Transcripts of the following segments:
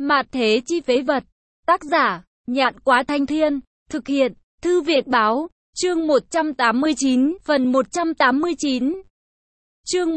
Mạt thế chi phế vật. Tác giả, Nhạn Quá Thanh Thiên. Thực hiện, Thư Việt Báo. Chương 189, phần 189. Chương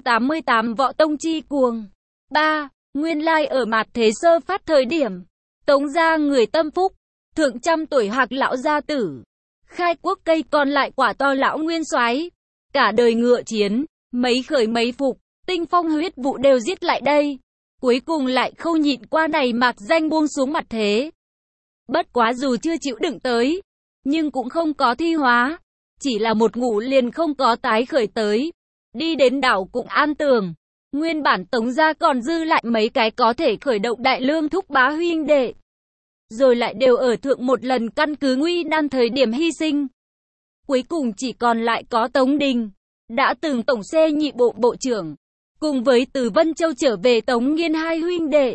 188 Võ Tông Chi Cuồng. 3. Nguyên lai ở mạt thế sơ phát thời điểm, Tống gia người tâm phúc, thượng trăm tuổi Hạc lão gia tử, khai quốc cây còn lại quả to lão nguyên soái, cả đời ngựa chiến, mấy khởi mấy phục, tinh phong huyết vụ đều giết lại đây, cuối cùng lại không nhịn qua này mạc danh buông xuống mặt thế. Bất quá dù chưa chịu đựng tới, nhưng cũng không có thi hóa, chỉ là một ngủ liền không có tái khởi tới, đi đến đảo cũng an tường. Nguyên bản Tống gia còn dư lại mấy cái có thể khởi động đại lương thúc bá huynh đệ, rồi lại đều ở thượng một lần căn cứ nguy nan thời điểm hy sinh. Cuối cùng chỉ còn lại có Tống Đình, đã từng tổng xê nhị bộ bộ trưởng, cùng với từ Vân Châu trở về Tống Nghiên hai huynh đệ.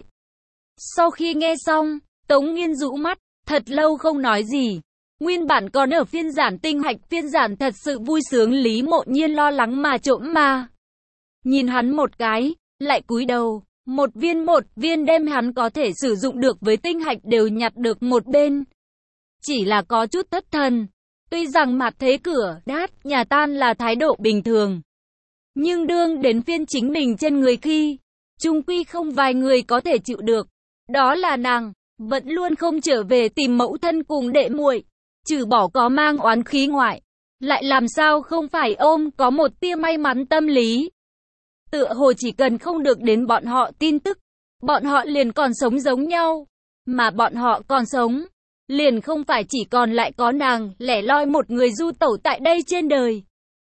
Sau khi nghe xong, Tống Nghiên rũ mắt, thật lâu không nói gì. Nguyên bản còn ở phiên giản tinh hạch phiên giản thật sự vui sướng Lý Mộ Nhiên lo lắng mà trộm mà nhìn hắn một cái, lại cúi đầu, một viên đem hắn có thể sử dụng được với tinh hạch đều nhặt được một bên. Chỉ là có chút thất thần, tuy rằng mặt thế cửa, đát, nhà tan là thái độ bình thường. Nhưng đương đến phiên chính mình trên người khi, chung quy không vài người có thể chịu được. Đó là nàng, vẫn luôn không trở về tìm mẫu thân cùng đệ muội, trừ bỏ có mang oán khí ngoại, lại làm sao không phải ôm có một tia may mắn tâm lý. Tựa hồ chỉ cần không được đến bọn họ tin tức, bọn họ liền còn sống giống nhau. Mà bọn họ còn sống, liền không phải chỉ còn lại có nàng, lẻ loi một người du tẩu tại đây trên đời.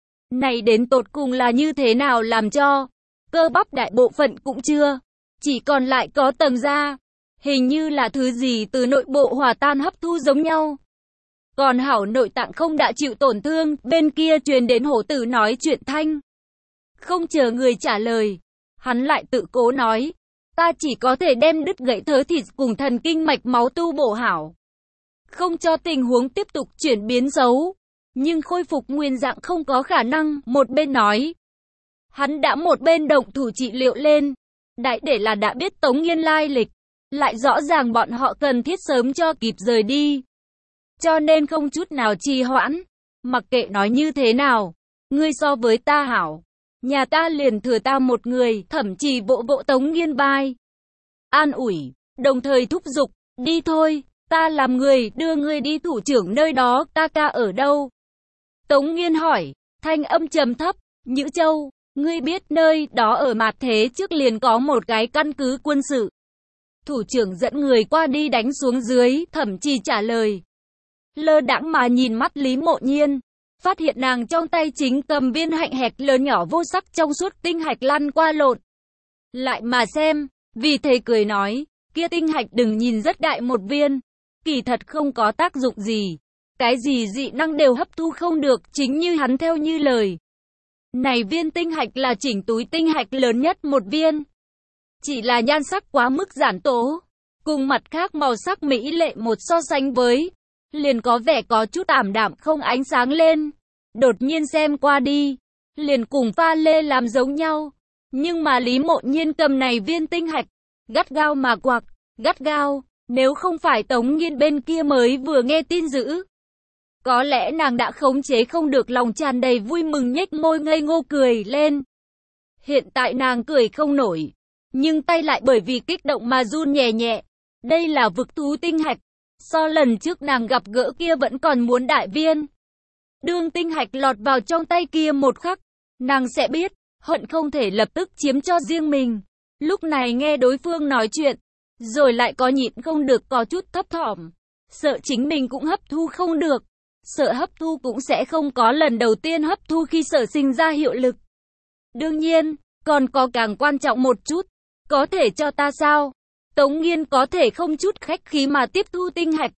Này đến tột cùng là như thế nào làm cho cơ bắp đại bộ phận cũng chưa, chỉ còn lại có tầng da, hình như là thứ gì từ nội bộ hòa tan hấp thu giống nhau. Còn hảo nội tạng không đã chịu tổn thương, bên kia truyền đến hổ tử nói chuyện thanh. Không chờ người trả lời, hắn lại tự cố nói, ta chỉ có thể đem đứt gãy thớ thịt cùng thần kinh mạch máu tu bổ hảo, không cho tình huống tiếp tục chuyển biến xấu, nhưng khôi phục nguyên dạng không có khả năng. Một bên nói, hắn đã một bên động thủ trị liệu lên. Đại để là đã biết Tống Nghiên lai lịch, lại rõ ràng bọn họ cần thiết sớm cho kịp rời đi, cho nên không chút nào trì hoãn. Mặc kệ nói như thế nào, ngươi so với ta hảo, nhà ta liền thừa ta một người. Thậm chí vỗ vỗ Tống Nghiên vai, an ủi, đồng thời thúc giục, đi thôi, ta làm người đưa ngươi đi thủ trưởng nơi đó. Ta ca ở đâu? Tống Nghiên hỏi, thanh âm trầm thấp, Nhữ Châu, ngươi biết nơi đó ở mạt thế trước liền có một cái căn cứ quân sự. Thủ trưởng dẫn người qua đi đánh xuống dưới. Thậm chí trả lời, lơ đãng mà nhìn mắt Lý Mộ Nhiên, phát hiện nàng trong tay chính cầm viên hạnh hạch lớn nhỏ vô sắc trong suốt tinh hạch lăn qua lộn lại mà xem, vì thế cười nói, kia tinh hạch đừng nhìn rất đại một viên, kỳ thật không có tác dụng gì, cái gì dị năng đều hấp thu không được. Chính như hắn theo như lời, này viên tinh hạch là chỉnh túi tinh hạch lớn nhất một viên, chỉ là nhan sắc quá mức giản tố, cùng mặt khác màu sắc mỹ lệ một so sánh với, liền có vẻ có chút ảm đạm không ánh sáng lên. Đột nhiên xem qua đi, liền cùng pha lê làm giống nhau. Nhưng mà Lý Mộ Nhiên cầm này viên tinh hạch, gắt gao mà quặc, gắt gao, nếu không phải Tống Nghiên bên kia mới vừa nghe tin dữ, có lẽ nàng đã khống chế không được lòng tràn đầy vui mừng nhếch môi ngây ngô cười lên. Hiện tại nàng cười không nổi, nhưng tay lại bởi vì kích động mà run nhẹ nhẹ. Đây là vực thú tinh hạch, so lần trước nàng gặp gỡ kia vẫn còn muốn đại viên. Đương tinh hạch lọt vào trong tay kia một khắc, nàng sẽ biết, hận không thể lập tức chiếm cho riêng mình. Lúc này nghe đối phương nói chuyện, rồi lại có nhịn không được có chút thấp thỏm, sợ chính mình cũng hấp thu không được, sợ hấp thu cũng sẽ không có lần đầu tiên hấp thu khi sở sinh ra hiệu lực. Đương nhiên, còn có càng quan trọng một chút, có thể cho ta sao? Tống Nghiên có thể không chút khách khí mà tiếp thu tinh hạch.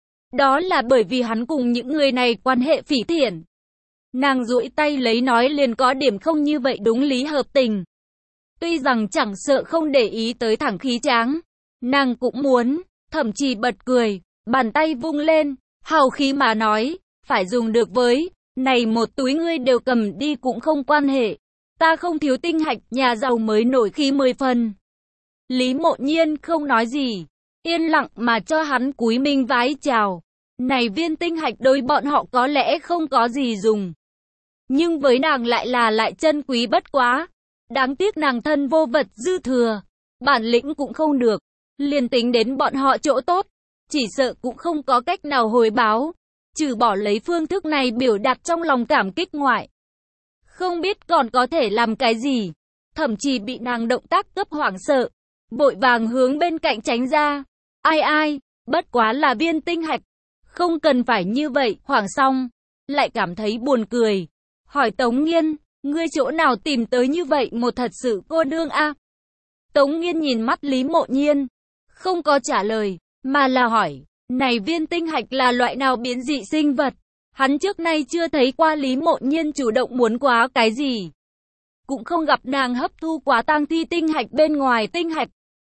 Đó là bởi vì hắn cùng những người này quan hệ phỉ thiện. Nàng duỗi tay lấy nói liền có điểm không như vậy đúng lý hợp tình. Tuy rằng chẳng sợ không để ý tới thẳng khí tráng, nàng cũng muốn, thậm chí bật cười, bàn tay vung lên, hào khí mà nói, phải dùng được với, này một túi ngươi đều cầm đi cũng không quan hệ. Ta không thiếu tinh hạch, nhà giàu mới nổi khí 10 phần. Lý Mộ Nhiên không nói gì, yên lặng mà cho hắn cúi mình vái chào. Này viên tinh hạch đối bọn họ có lẽ không có gì dùng, nhưng với nàng lại chân quý bất quá. Đáng tiếc nàng thân vô vật dư thừa, bản lĩnh cũng không được, liền tính đến bọn họ chỗ tốt, chỉ sợ cũng không có cách nào hồi báo, trừ bỏ lấy phương thức này biểu đạt trong lòng cảm kích ngoại. Không biết còn có thể làm cái gì, thậm chí bị nàng động tác cấp hoảng sợ, vội vàng hướng bên cạnh tránh ra. Ai, bất quá là viên tinh hạch, không cần phải như vậy. Hoảng xong, lại cảm thấy buồn cười, hỏi Tống Nghiên, ngươi chỗ nào tìm tới như vậy một thật sự cô nương a? Tống Nghiên nhìn mắt Lý Mộ Nhiên, không có trả lời, mà là hỏi, này viên tinh hạch là loại nào biến dị sinh vật? Hắn trước nay chưa thấy qua Lý Mộ Nhiên chủ động muốn quá cái gì, cũng không gặp nàng hấp thu quá tang thi tinh hạch bên ngoài tinh hạch.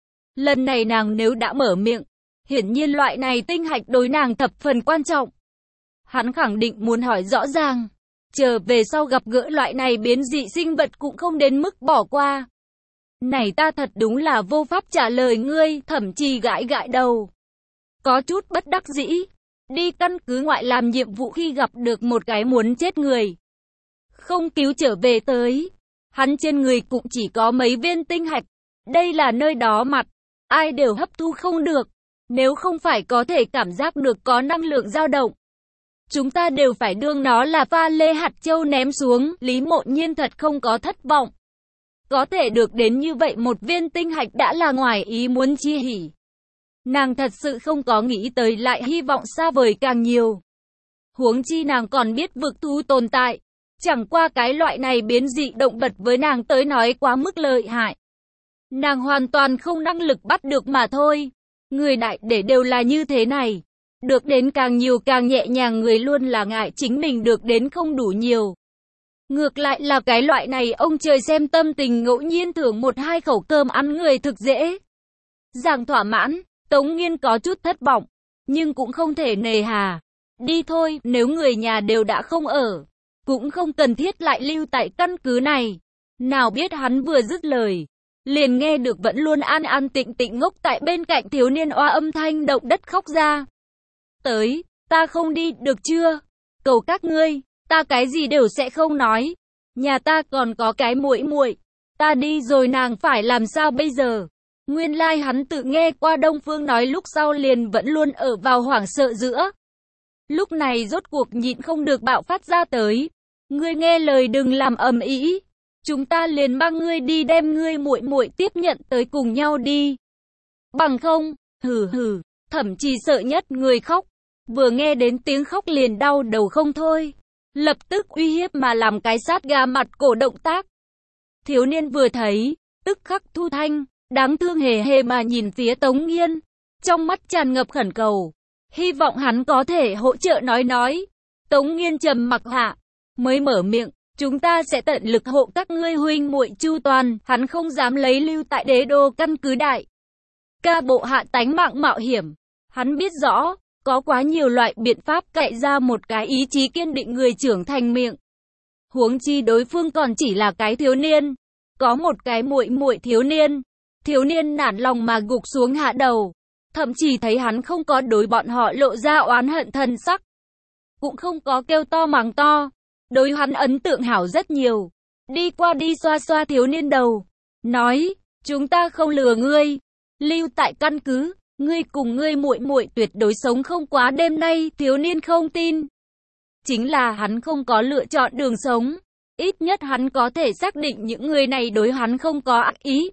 Lần này nàng nếu đã mở miệng, hiển nhiên loại này tinh hạch đối nàng thập phần quan trọng. Hắn khẳng định muốn hỏi rõ ràng, chờ về sau gặp gỡ loại này biến dị sinh vật cũng không đến mức bỏ qua. Này ta thật đúng là vô pháp trả lời ngươi, thậm chí gãi đầu. Có chút bất đắc dĩ, đi căn cứ ngoại làm nhiệm vụ khi gặp được một cái muốn chết người, không cứu trở về tới. Hắn trên người cũng chỉ có mấy viên tinh hạch, đây là nơi đó mặt, ai đều hấp thu không được, nếu không phải có thể cảm giác được có năng lượng dao động. Chúng ta đều phải đương nó là pha lê hạt châu ném xuống. Lý Mộ Nhiên thật không có thất vọng. Có thể được đến như vậy một viên tinh hạch đã là ngoài ý muốn chi hỉ. Nàng thật sự không có nghĩ tới lại hy vọng xa vời càng nhiều. Huống chi nàng còn biết vực thú tồn tại. Chẳng qua cái loại này biến dị động vật với nàng tới nói quá mức lợi hại. Nàng hoàn toàn không năng lực bắt được mà thôi. Người đại để đều là như thế này. Được đến càng nhiều càng nhẹ nhàng, người luôn là ngại chính mình được đến không đủ nhiều. Ngược lại là cái loại này ông trời xem tâm tình ngẫu nhiên thưởng một hai khẩu cơm ăn người thực dễ dàng thỏa mãn. Tống Nghiên có chút thất vọng, nhưng cũng không thể nề hà. Đi thôi, nếu người nhà đều đã không ở, cũng không cần thiết lại lưu tại căn cứ này. Nào biết hắn vừa dứt lời, liền nghe được vẫn luôn an an tịnh tịnh ngốc tại bên cạnh thiếu niên oa âm thanh động đất khóc ra. Tới, ta không đi, được chưa? Cầu các ngươi, ta cái gì đều sẽ không nói. Nhà ta còn có cái muội muội, ta đi rồi nàng phải làm sao bây giờ? Nguyên lai hắn tự nghe qua Đông Phương nói lúc sau liền vẫn luôn ở vào hoảng sợ giữa. Lúc này rốt cuộc nhịn không được bạo phát ra tới. Ngươi nghe lời đừng làm ầm ĩ. Chúng ta liền mang ngươi đi đem ngươi muội muội tiếp nhận tới cùng nhau đi. Bằng không, hừ, thậm chí sợ nhất người khóc. Vừa nghe đến tiếng khóc liền đau đầu không thôi. Lập tức uy hiếp mà làm cái sát gà mặt cổ động tác. Thiếu niên vừa thấy, tức khắc thu thanh, đáng thương hề hề mà nhìn phía Tống Nghiên. Trong mắt tràn ngập khẩn cầu. Hy vọng hắn có thể hỗ trợ nói. Tống Nghiên trầm mặc hạ, mới mở miệng. Chúng ta sẽ tận lực hộ các ngươi huynh muội chu toàn. Hắn không dám lấy lưu tại đế đô căn cứ đại ca bộ hạ tánh mạng mạo hiểm. Hắn biết rõ, có quá nhiều loại biện pháp cậy ra một cái ý chí kiên định người trưởng thành miệng. Huống chi đối phương còn chỉ là cái thiếu niên. Có một cái muội muội thiếu niên. Thiếu niên nản lòng mà gục xuống hạ đầu. Thậm chí thấy hắn không có đối bọn họ lộ ra oán hận thần sắc. Cũng không có kêu to mắng to. Đối hắn ấn tượng hảo rất nhiều. Đi qua đi xoa xoa thiếu niên đầu. Nói, chúng ta không lừa ngươi. Lưu tại căn cứ, ngươi cùng ngươi muội muội tuyệt đối sống không quá đêm nay. Thiếu niên không tin. Chính là hắn không có lựa chọn đường sống. Ít nhất hắn có thể xác định những người này đối hắn không có ác ý.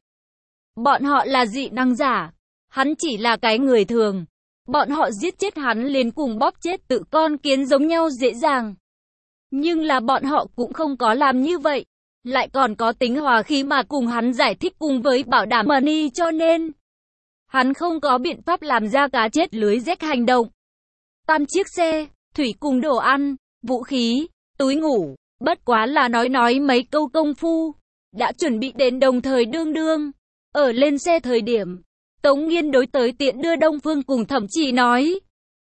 Bọn họ là dị năng giả. Hắn chỉ là cái người thường. Bọn họ giết chết hắn liền cùng bóp chết tự con kiến giống nhau dễ dàng. Nhưng là bọn họ cũng không có làm như vậy. Lại còn có tính hòa khí mà cùng hắn giải thích cùng với bảo đảm money, cho nên hắn không có biện pháp làm ra cá chết lưới rách hành động. Tam chiếc xe, thủy cùng đồ ăn, vũ khí, túi ngủ, bất quá là nói mấy câu công phu, đã chuẩn bị đến đồng thời đương. Ở lên xe thời điểm, Tống Nghiên đối tới tiện đưa Đông Phương cùng Thẩm Chỉ nói.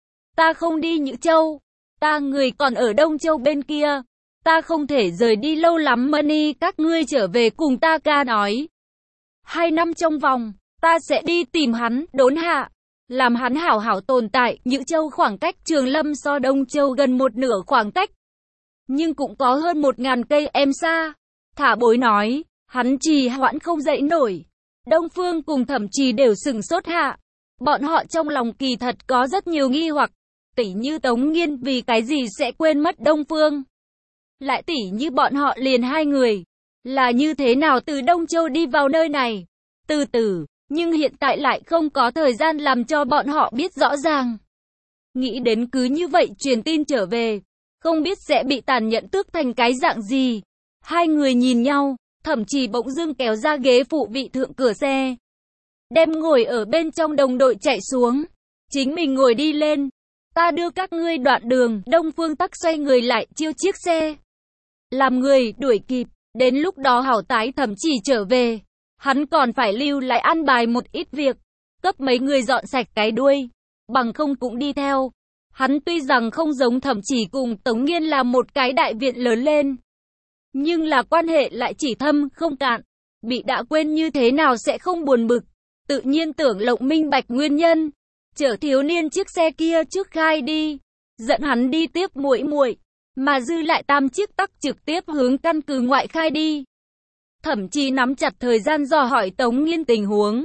Ta không đi Nhữ Châu, ta người còn ở Đông Châu bên kia, ta không thể rời đi lâu lắm money, các ngươi trở về cùng ta. Ca nói. 2 năm trong vòng, Ta sẽ đi tìm hắn, đốn hạ. Làm hắn hảo hảo tồn tại. Nhữ Châu khoảng cách Trường Lâm so Đông Châu gần một nửa khoảng cách. Nhưng cũng có hơn 1000 cây em xa. Thả Bối nói, hắn trì hoãn không dậy nổi. Đông Phương cùng Thẩm Trì đều sửng sốt hạ. Bọn họ trong lòng kỳ thật có rất nhiều nghi hoặc. Tỉ như Tống Nghiên vì cái gì sẽ quên mất Đông Phương. Lại tỉ như bọn họ liền hai người. Là như thế nào từ Đông Châu đi vào nơi này. Từ từ, nhưng hiện tại lại không có thời gian làm cho bọn họ biết rõ ràng. Nghĩ đến cứ như vậy truyền tin trở về. Không biết sẽ bị tàn nhẫn tước thành cái dạng gì. Hai người nhìn nhau, Thẩm Trì bỗng dưng kéo ra ghế phụ vị thượng cửa xe. Đem ngồi ở bên trong đồng đội chạy xuống. Chính mình ngồi đi lên. Ta đưa các ngươi đoạn đường. Đông Phương Tắc xoay người lại chiêu chiếc xe. Làm người đuổi kịp. Đến lúc đó hảo tái Thẩm Trì trở về. Hắn còn phải lưu lại an bài một ít việc. Cấp mấy người dọn sạch cái đuôi. Bằng không cũng đi theo. Hắn tuy rằng không giống Thẩm Trì cùng Tống Nghiên là một cái đại viện lớn lên. Nhưng là quan hệ lại chỉ thâm không cạn. Bị đã quên như thế nào sẽ không buồn bực. Tự nhiên tưởng lộng minh bạch nguyên nhân. Chở thiếu niên chiếc xe kia trước khai đi. Dẫn hắn đi tiếp muội muội. Mà dư lại 8 chiếc tắc trực tiếp hướng căn cứ ngoại khai đi. Thẩm Trì nắm chặt thời gian dò hỏi Tống Nghiên tình huống.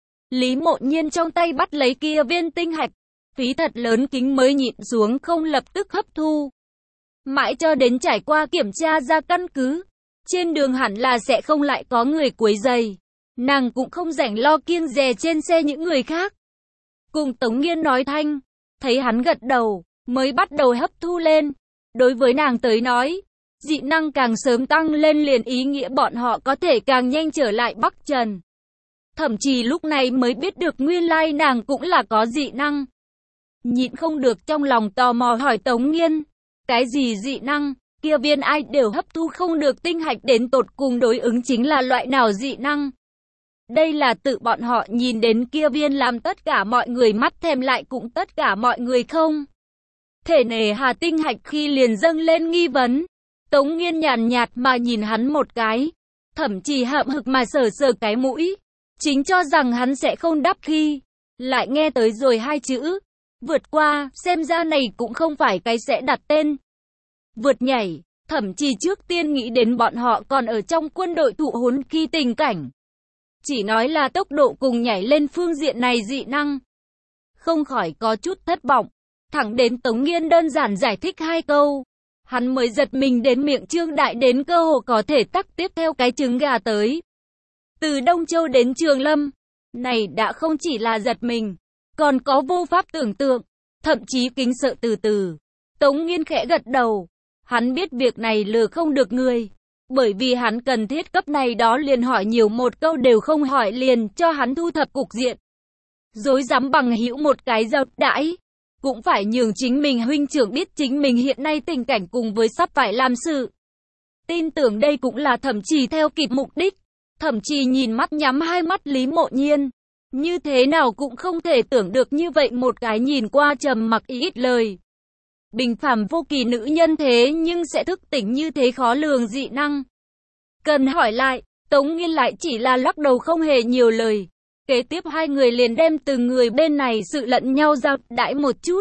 Lý Mộ Nhiên trong tay bắt lấy kia viên tinh hạch. Phí thật lớn kính mới nhịn xuống không lập tức hấp thu. Mãi cho đến trải qua kiểm tra ra căn cứ. Trên đường hẳn là sẽ không lại có người quấy rầy. Nàng cũng không rảnh lo kiêng dè trên xe những người khác. Cùng Tống Nghiên nói thanh. Thấy hắn gật đầu, mới bắt đầu hấp thu lên. Đối với nàng tới nói, dị năng càng sớm tăng lên liền ý nghĩa bọn họ có thể càng nhanh trở lại Bắc Trần. Thậm chí lúc này mới biết được nguyên lai nàng cũng là có dị năng. Nhịn không được trong lòng tò mò hỏi Tống Nghiên. Cái gì dị năng, kia viên ai đều hấp thu không được tinh hạch đến tột cùng đối ứng chính là loại nào dị năng. Đây là tự bọn họ nhìn đến kia viên làm tất cả mọi người mắt thèm lại cũng tất cả mọi người không. Thể nề hà tinh hạch khi liền dâng lên nghi vấn. Tống Nghiên nhàn nhạt mà nhìn hắn một cái. Thậm chí hậm hực mà sờ sờ cái mũi. Chính cho rằng hắn sẽ không đáp khi. Lại nghe tới rồi hai chữ. Vượt qua, xem ra này cũng không phải cái sẽ đặt tên. Vượt nhảy, thậm chí trước tiên nghĩ đến bọn họ còn ở trong quân đội thụ huấn khi tình cảnh. Chỉ nói là tốc độ cùng nhảy lên phương diện này dị năng. Không khỏi có chút thất vọng. Thẳng đến Tống Nghiên đơn giản giải thích hai câu. Hắn mới giật mình đến miệng trương đại đến cơ hồ có thể tắc tiếp theo cái trứng gà tới. Từ Đông Châu đến Trường Lâm. Này đã không chỉ là giật mình. Còn có vô pháp tưởng tượng. Thậm chí kính sợ từ từ. Tống Nghiên khẽ gật đầu. Hắn biết việc này lừa không được người. Bởi vì hắn cần thiết cấp này đó liền hỏi nhiều một câu đều không hỏi liền cho hắn thu thập cục diện. Dối dám bằng hữu một cái giao đãi. Cũng phải nhường chính mình huynh trưởng biết chính mình hiện nay tình cảnh cùng với sắp phải làm sự. Tin tưởng đây cũng là Thẩm Trì theo kịp mục đích. Thẩm Trì nhìn mắt nhắm hai mắt Lý Mộ Nhiên. Như thế nào cũng không thể tưởng được như vậy một cái nhìn qua trầm mặc ít lời. Bình phàm vô kỳ nữ nhân thế nhưng sẽ thức tỉnh như thế khó lường dị năng. Cần hỏi lại, Tống Nghiên lại chỉ là lắc đầu không hề nhiều lời. Kế tiếp hai người liền đem từng người bên này sự lẫn nhau giao đãi một chút.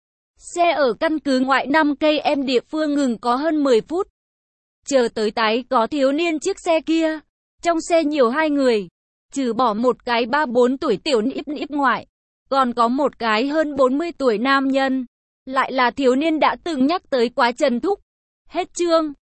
Xe ở căn cứ ngoại 5 cây em địa phương ngừng có hơn 10 phút. Chờ tới tái có thiếu niên chiếc xe kia. Trong xe nhiều hai người. Trừ bỏ một cái 3-4 tuổi tiểu níp ngoại. Còn có một cái hơn 40 tuổi nam nhân. Lại là thiếu niên đã từng nhắc tới quá Trần Thúc. Hết chương.